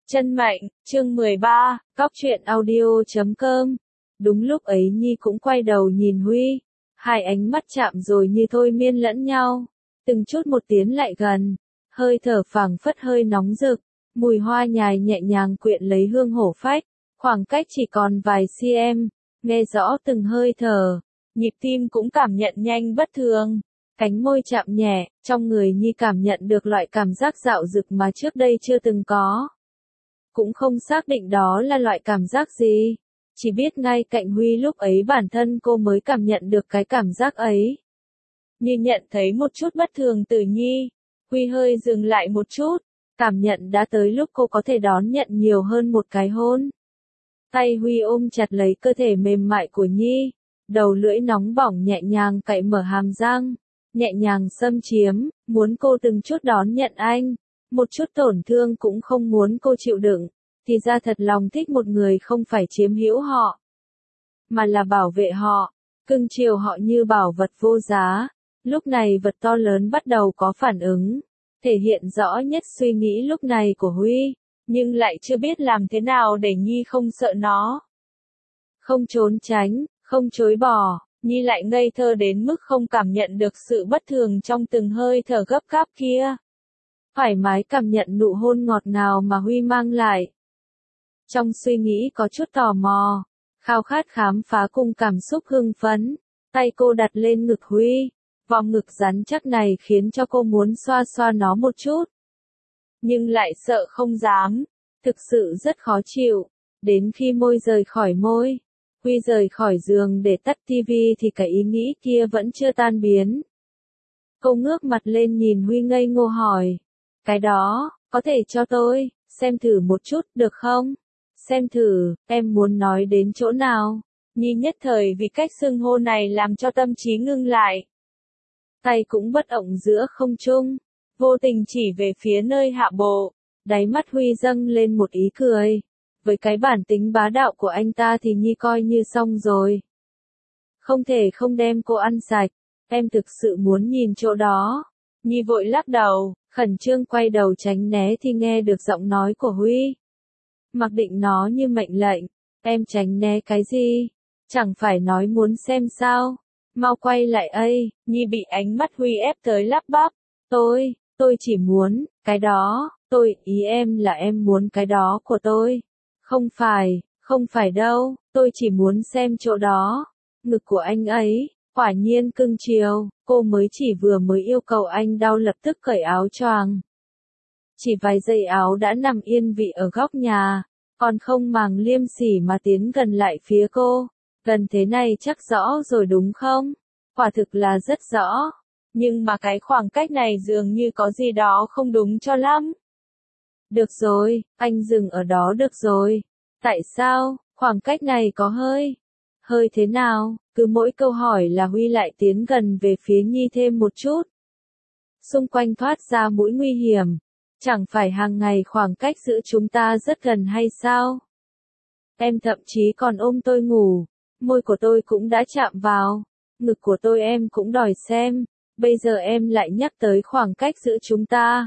Chân mệnh, chương 13, Cóc truyện audio.com. Đúng lúc ấy Nhi cũng quay đầu nhìn Huy. Hai ánh mắt chạm rồi như thôi miên lẫn nhau. Từng chút một tiến lại gần. Hơi thở phảng phất hơi nóng rực. Mùi hoa nhài nhẹ nhàng quyện lấy hương hổ phách. Khoảng cách chỉ còn vài cm. Nghe rõ từng hơi thở. Nhịp tim cũng cảm nhận nhanh bất thường. Cánh môi chạm nhẹ, trong người Nhi cảm nhận được loại cảm giác dạo dực mà trước đây chưa từng có. Cũng không xác định đó là loại cảm giác gì. Chỉ biết ngay cạnh Huy lúc ấy bản thân cô mới cảm nhận được cái cảm giác ấy. Như nhận thấy một chút bất thường từ Nhi. Huy hơi dừng lại một chút. Cảm nhận đã tới lúc cô có thể đón nhận nhiều hơn một cái hôn. Tay Huy ôm chặt lấy cơ thể mềm mại của Nhi. Đầu lưỡi nóng bỏng nhẹ nhàng cạy mở hàm răng. Nhẹ nhàng xâm chiếm, muốn cô từng chút đón nhận anh. Một chút tổn thương cũng không muốn cô chịu đựng. Thì ra thật lòng thích một người không phải chiếm hữu họ, mà là bảo vệ họ, cưng chiều họ như bảo vật vô giá. Lúc này vật to lớn bắt đầu có phản ứng, thể hiện rõ nhất suy nghĩ lúc này của Huy, nhưng lại chưa biết làm thế nào để Nhi không sợ nó. Không trốn tránh, không chối bỏ, Nhi lại ngây thơ đến mức không cảm nhận được sự bất thường trong từng hơi thở gấp gáp kia. Thoải mái cảm nhận nụ hôn ngọt ngào mà Huy mang lại. Trong suy nghĩ có chút tò mò, khao khát khám phá cùng cảm xúc hưng phấn, tay cô đặt lên ngực Huy, vòng ngực rắn chắc này khiến cho cô muốn xoa xoa nó một chút. Nhưng lại sợ không dám, thực sự rất khó chịu, đến khi môi rời khỏi môi, Huy rời khỏi giường để tắt tivi thì cái ý nghĩ kia vẫn chưa tan biến. Cô ngước mặt lên nhìn Huy ngây ngô hỏi, cái đó, có thể cho tôi xem thử một chút được không? Xem thử, em muốn nói đến chỗ nào? Nhi nhất thời vì cách xưng hô này làm cho tâm trí ngưng lại. Tay cũng bất động giữa không trung, vô tình chỉ về phía nơi hạ bộ, đáy mắt Huy dâng lên một ý cười. Với cái bản tính bá đạo của anh ta thì Nhi coi như xong rồi. Không thể không đem cô ăn sạch, em thực sự muốn nhìn chỗ đó. Nhi vội lắc đầu, khẩn trương quay đầu tránh né thì nghe được giọng nói của Huy. Mặc định nó như mệnh lệnh, em tránh né cái gì? Chẳng phải nói muốn xem sao? Mau quay lại ây, Nhi bị ánh mắt Huy ép tới lắp bắp. Tôi chỉ muốn, cái đó, ý em là em muốn cái đó của tôi. Không phải đâu, tôi chỉ muốn xem chỗ đó. Ngực của anh ấy, quả nhiên cưng chiều, cô mới vừa yêu cầu anh đau lập tức cởi áo choàng. Chỉ vài giây áo đã nằm yên vị ở góc nhà, còn không màng liêm sỉ mà tiến gần lại phía cô. Gần thế này chắc rõ rồi đúng không? Quả thực là rất rõ. Nhưng mà cái khoảng cách này dường như có gì đó không đúng cho lắm. Được rồi, anh dừng ở đó được rồi. Tại sao, khoảng cách này có hơi thế nào? Cứ mỗi câu hỏi là Huy lại tiến gần về phía Nhi thêm một chút. Xung quanh thoát ra mũi nguy hiểm. Chẳng phải hàng ngày khoảng cách giữa chúng ta rất gần hay sao? Em thậm chí còn ôm tôi ngủ, môi của tôi cũng đã chạm vào, ngực của tôi em cũng đòi xem, bây giờ em lại nhắc tới khoảng cách giữa chúng ta.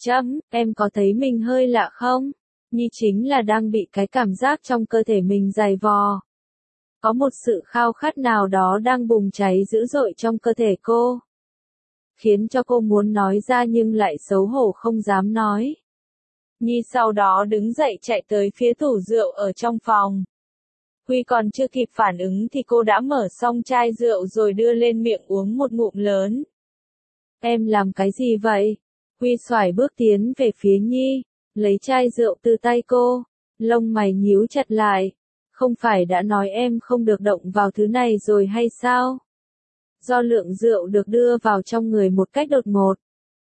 Em có thấy mình hơi lạ không? Nhi chính là đang bị cái cảm giác trong cơ thể mình giày vò. Có một sự khao khát nào đó đang bùng cháy dữ dội trong cơ thể cô. Khiến cho cô muốn nói ra nhưng lại xấu hổ không dám nói. Nhi sau đó đứng dậy chạy tới phía tủ rượu ở trong phòng. Huy còn chưa kịp phản ứng thì cô đã mở xong chai rượu rồi đưa lên miệng uống một ngụm lớn. Em làm cái gì vậy? Huy xoải bước tiến về phía Nhi, lấy chai rượu từ tay cô, lông mày nhíu chặt lại. Không phải đã nói em không được động vào thứ này rồi hay sao? Do lượng rượu được đưa vào trong người một cách đột ngột,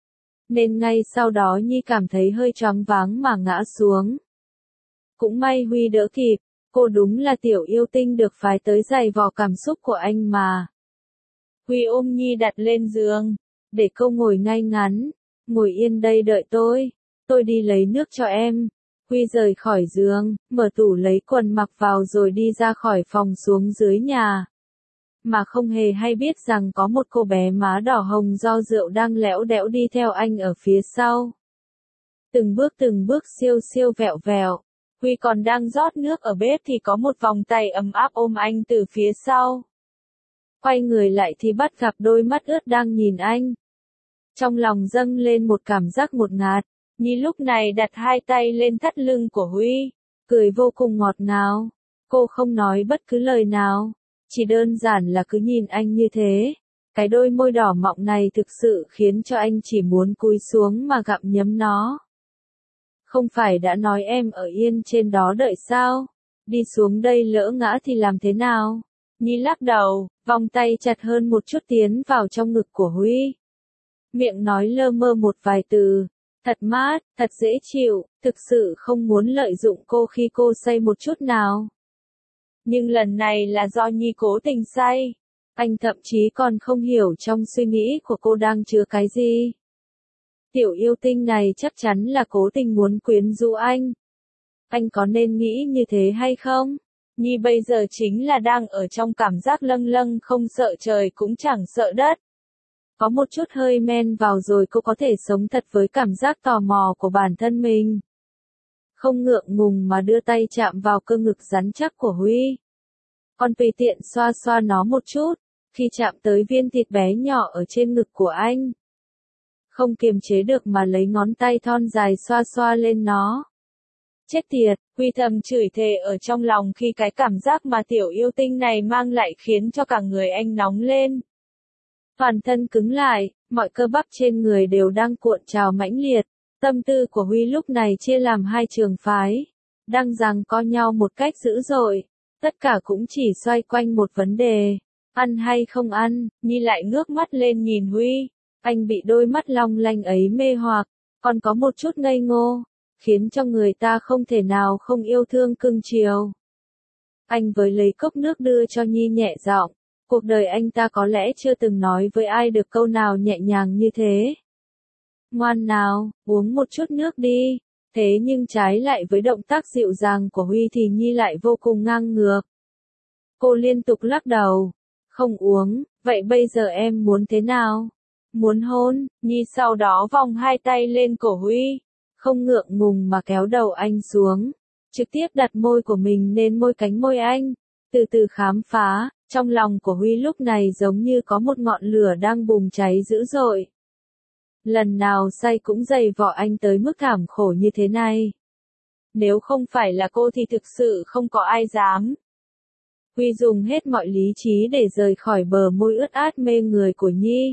nên ngay sau đó Nhi cảm thấy hơi choáng váng mà ngã xuống. Cũng may Huy đỡ kịp, cô đúng là tiểu yêu tinh được phái tới giày vò cảm xúc của anh mà. Huy ôm Nhi đặt lên giường, để cô ngồi ngay ngắn, ngồi yên đây đợi tôi đi lấy nước cho em. Huy rời khỏi giường, mở tủ lấy quần mặc vào rồi đi ra khỏi phòng xuống dưới nhà. Mà không hề hay biết rằng có một cô bé má đỏ hồng do rượu đang lẽo đẽo đi theo anh ở phía sau. từng bước siêu siêu vẹo vẹo. Huy còn đang rót nước ở bếp thì có một vòng tay ấm áp ôm anh từ phía sau. Quay người lại thì bắt gặp đôi mắt ướt đang nhìn anh. Trong lòng dâng lên một cảm giác ngột ngạt, Nhi lúc này đặt hai tay lên thắt lưng của Huy, cười vô cùng ngọt ngào. Cô không nói bất cứ lời nào, chỉ đơn giản là cứ nhìn anh như thế. Cái đôi môi đỏ mọng này thực sự khiến cho anh chỉ muốn cúi xuống mà gặm nhấm nó. Không phải đã nói em ở yên trên đó đợi sao? Đi xuống đây lỡ ngã thì làm thế nào? Nhi lắc đầu, vòng tay chặt hơn một chút tiến vào trong ngực của Huy. Miệng nói lơ mơ một vài từ. Thật mát, thật dễ chịu, thực sự không muốn lợi dụng cô khi cô say một chút nào. Nhưng lần này là do Nhi cố tình say. Anh thậm chí còn không hiểu trong suy nghĩ của cô đang chứa cái gì. Tiểu yêu tinh này chắc chắn là cố tình muốn quyến rũ anh. Anh có nên nghĩ như thế hay không? Nhi bây giờ chính là đang ở trong cảm giác lâng lâng không sợ trời cũng chẳng sợ đất. Có một chút hơi men vào rồi cô có thể sống thật với cảm giác tò mò của bản thân mình. Không ngượng ngùng mà đưa tay chạm vào cơ ngực rắn chắc của Huy. Còn tùy tiện xoa xoa nó một chút, khi chạm tới viên thịt bé nhỏ ở trên ngực của anh. Không kiềm chế được mà lấy ngón tay thon dài xoa xoa lên nó. Chết tiệt, Huy thầm chửi thề ở trong lòng khi cái cảm giác mà tiểu yêu tinh này mang lại khiến cho cả người anh nóng lên. Toàn thân cứng lại, mọi cơ bắp trên người đều đang cuộn trào mãnh liệt. Tâm tư của Huy lúc này chia làm hai trường phái, đang giằng co nhau một cách dữ dội. Tất cả cũng chỉ xoay quanh một vấn đề, ăn hay không ăn. Nhi lại ngước mắt lên nhìn Huy, anh bị đôi mắt long lanh ấy mê hoặc, còn có một chút ngây ngô, khiến cho người ta không thể nào không yêu thương cưng chiều. Anh với lấy cốc nước đưa cho Nhi nhẹ giọng, cuộc đời anh ta có lẽ chưa từng nói với ai được câu nào nhẹ nhàng như thế. Ngoan nào, uống một chút nước đi. Thế nhưng trái lại với động tác dịu dàng của Huy thì Nhi lại vô cùng ngang ngược. Cô liên tục lắc đầu. Không uống, vậy bây giờ em muốn thế nào? Muốn hôn? Nhi sau đó vòng hai tay lên cổ Huy, không ngượng ngùng mà kéo đầu anh xuống, trực tiếp đặt môi của mình lên môi cánh môi anh, từ từ khám phá. Trong lòng của Huy lúc này giống như có một ngọn lửa đang bùng cháy dữ dội. Lần nào say cũng dày vò anh tới mức thảm khổ như thế này. Nếu không phải là cô thì thực sự không có ai dám. Huy dùng hết mọi lý trí để rời khỏi bờ môi ướt át mê người của Nhi.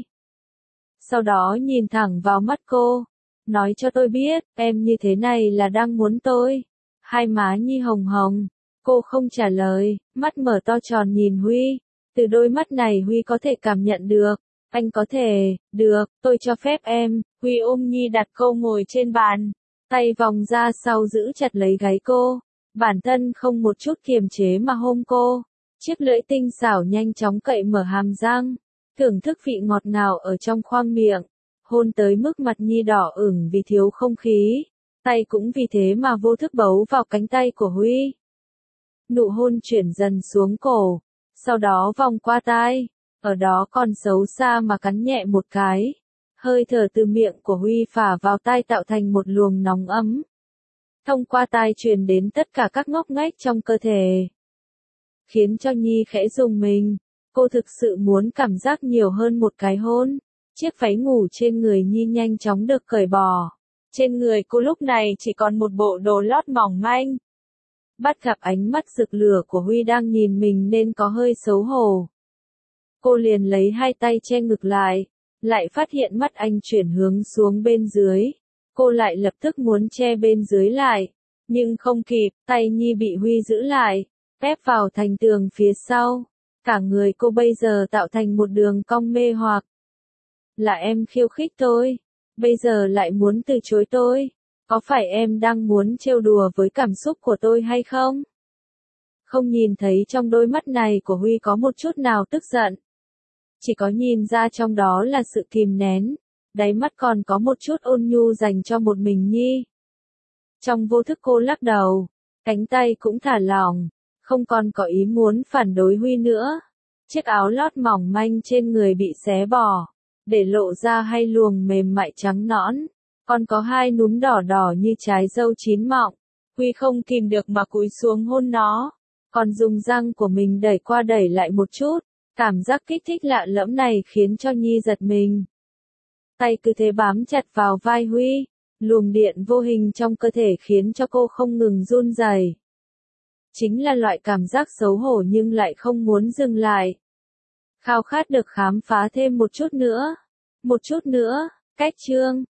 Sau đó nhìn thẳng vào mắt cô, nói cho tôi biết, em như thế này là đang muốn tôi. Hai má Nhi hồng hồng, cô không trả lời, mắt mở to tròn nhìn Huy. Từ đôi mắt này Huy có thể cảm nhận được. Anh có thể, được, tôi cho phép em. Huy ôm Nhi đặt cô ngồi trên bàn, tay vòng ra sau giữ chặt lấy gáy cô, bản thân không một chút kiềm chế mà hôn cô. Chiếc lưỡi tinh xảo nhanh chóng cậy mở hàm răng, thưởng thức vị ngọt ngào ở trong khoang miệng, hôn tới mức mặt Nhi đỏ ửng vì thiếu không khí, tay cũng vì thế mà vô thức bấu vào cánh tay của Huy. Nụ hôn chuyển dần xuống cổ, sau đó vòng qua tai. Ở đó còn xấu xa mà cắn nhẹ một cái. Hơi thở từ miệng của Huy phả vào tai tạo thành một luồng nóng ấm. Thông qua tai truyền đến tất cả các ngóc ngách trong cơ thể. Khiến cho Nhi khẽ rùng mình. Cô thực sự muốn cảm giác nhiều hơn một cái hôn. Chiếc váy ngủ trên người Nhi nhanh chóng được cởi bỏ. Trên người cô lúc này chỉ còn một bộ đồ lót mỏng manh. Bắt gặp ánh mắt rực lửa của Huy đang nhìn mình nên có hơi xấu hổ. Cô liền lấy hai tay che ngực lại phát hiện mắt anh chuyển hướng xuống bên dưới. Cô lại lập tức muốn che bên dưới lại, nhưng không kịp, tay Nhi bị Huy giữ lại, ép vào thành tường phía sau. Cả người cô bây giờ tạo thành một đường cong mê hoặc. Là em khiêu khích tôi, bây giờ lại muốn từ chối tôi. Có phải em đang muốn trêu đùa với cảm xúc của tôi hay không? Không nhìn thấy trong đôi mắt này của Huy có một chút nào tức giận. Chỉ có nhìn ra trong đó là sự kìm nén, đáy mắt còn có một chút ôn nhu dành cho một mình Nhi. Trong vô thức cô lắc đầu, cánh tay cũng thả lỏng, không còn có ý muốn phản đối Huy nữa. Chiếc áo lót mỏng manh trên người bị xé bỏ, để lộ ra hai luồng mềm mại trắng nõn, Còn có hai núm đỏ đỏ như trái dâu chín mọng. Huy không kìm được mà cúi xuống hôn nó. Còn dùng răng của mình đẩy qua đẩy lại một chút. Cảm giác kích thích lạ lẫm này khiến cho Nhi giật mình. Tay cứ thế bám chặt vào vai Huy. Luồng điện vô hình trong cơ thể khiến cho cô không ngừng run rẩy. Chính là loại cảm giác xấu hổ nhưng lại không muốn dừng lại. Khao khát được khám phá thêm một chút nữa. Một chút nữa, cách chương.